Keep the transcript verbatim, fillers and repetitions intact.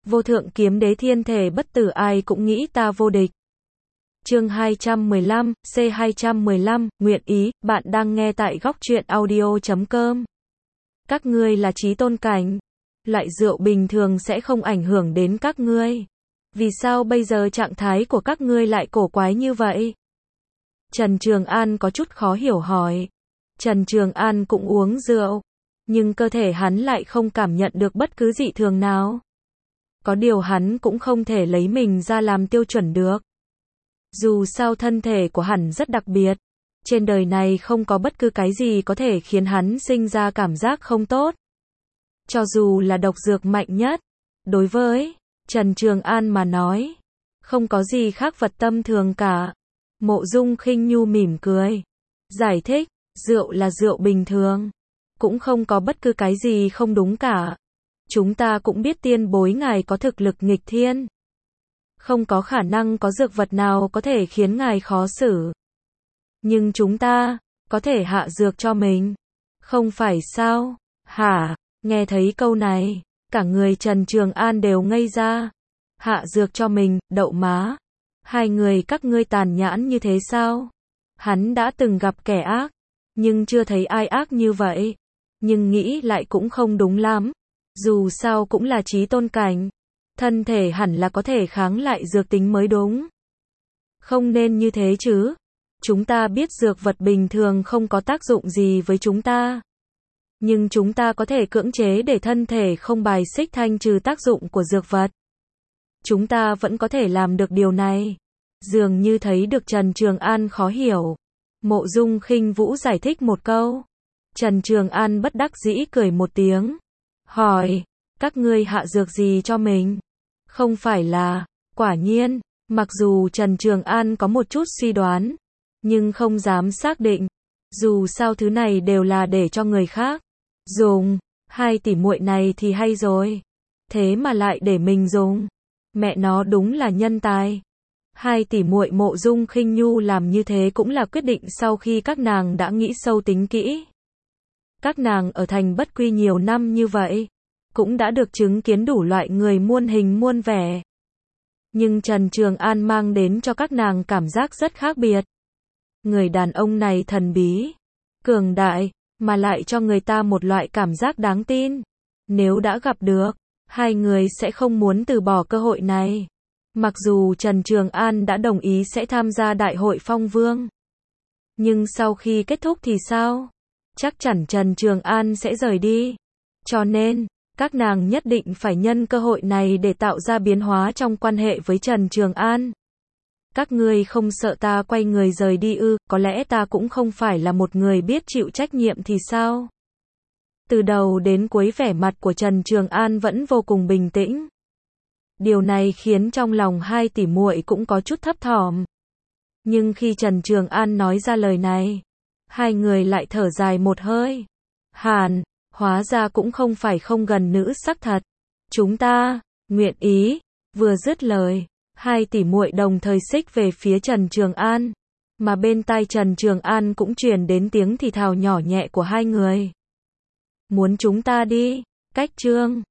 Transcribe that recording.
Vô thượng kiếm đế thiên thể bất tử ai cũng nghĩ ta vô địch. Chương hai trăm mười lăm, C hai trăm mười lăm, nguyện ý, bạn đang nghe tại góc truyện audio chấm com. Các ngươi là chí tôn cảnh. Loại rượu bình thường sẽ không ảnh hưởng đến các ngươi. Vì sao bây giờ trạng thái của các ngươi lại cổ quái như vậy? Trần Trường An có chút khó hiểu hỏi. Trần Trường An cũng uống rượu, nhưng cơ thể hắn lại không cảm nhận được bất cứ dị thường nào. Có điều hắn cũng không thể lấy mình ra làm tiêu chuẩn được. Dù sao thân thể của hắn rất đặc biệt. Trên đời này không có bất cứ cái gì có thể khiến hắn sinh ra cảm giác không tốt. Cho dù là độc dược mạnh nhất. Đối với Trần Trường An mà nói, không có gì khác vật tâm thường cả. Mộ Dung Khinh Nhu mỉm cười. Giải thích, rượu là rượu bình thường. Cũng không có bất cứ cái gì không đúng cả. Chúng ta cũng biết tiên bối ngài có thực lực nghịch thiên. Không có khả năng có dược vật nào có thể khiến ngài khó xử. Nhưng chúng ta, có thể hạ dược cho mình. Không phải sao? Hả? Nghe thấy câu này, cả người Trần Trường An đều ngây ra. Hạ dược cho mình, đậu má. Hai người các ngươi tàn nhẫn như thế sao? Hắn đã từng gặp kẻ ác, nhưng chưa thấy ai ác như vậy. Nhưng nghĩ lại cũng không đúng lắm. Dù sao cũng là chí tôn cảnh. Thân thể hẳn là có thể kháng lại dược tính mới đúng. Không nên như thế chứ. Chúng ta biết dược vật bình thường không có tác dụng gì với chúng ta. Nhưng chúng ta có thể cưỡng chế để thân thể không bài xích thanh trừ tác dụng của dược vật. Chúng ta vẫn có thể làm được điều này. Dường như thấy được Trần Trường An khó hiểu. Mộ Dung Khinh Vũ giải thích một câu. Trần Trường An bất đắc dĩ cười một tiếng. Hỏi, các ngươi hạ dược gì cho mình? Không phải là, quả nhiên, mặc dù Trần Trường An có một chút suy đoán, nhưng không dám xác định. Dù sao thứ này đều là để cho người khác dùng. Hai tỷ muội này thì hay rồi. Thế mà lại để mình dùng. Mẹ nó đúng là nhân tài. Hai tỷ muội Mộ Dung Khinh Nhu làm như thế cũng là quyết định sau khi các nàng đã nghĩ sâu tính kỹ. Các nàng ở thành Bất Quy nhiều năm như vậy, cũng đã được chứng kiến đủ loại người muôn hình muôn vẻ. Nhưng Trần Trường An mang đến cho các nàng cảm giác rất khác biệt. Người đàn ông này thần bí, cường đại, mà lại cho người ta một loại cảm giác đáng tin. Nếu đã gặp được, hai người sẽ không muốn từ bỏ cơ hội này. Mặc dù Trần Trường An đã đồng ý sẽ tham gia đại hội Phong Vương. Nhưng sau khi kết thúc thì sao? Chắc chắn Trần Trường An sẽ rời đi. Cho nên, các nàng nhất định phải nhân cơ hội này để tạo ra biến hóa trong quan hệ với Trần Trường An. Các ngươi không sợ ta quay người rời đi ư? Có lẽ ta cũng không phải là một người biết chịu trách nhiệm thì sao? Từ đầu đến cuối vẻ mặt của Trần Trường An vẫn vô cùng bình tĩnh. Điều này khiến trong lòng hai tỷ muội cũng có chút thấp thỏm. Nhưng khi Trần Trường An nói ra lời này, hai người lại thở dài một hơi. Hàn, hóa ra cũng không phải không gần nữ sắc thật. Chúng ta, nguyện ý. Vừa dứt lời, hai tỷ muội đồng thời xích về phía Trần Trường An. Mà bên tai Trần Trường An cũng truyền đến tiếng thì thào nhỏ nhẹ của hai người. Muốn chúng ta đi, cách chương.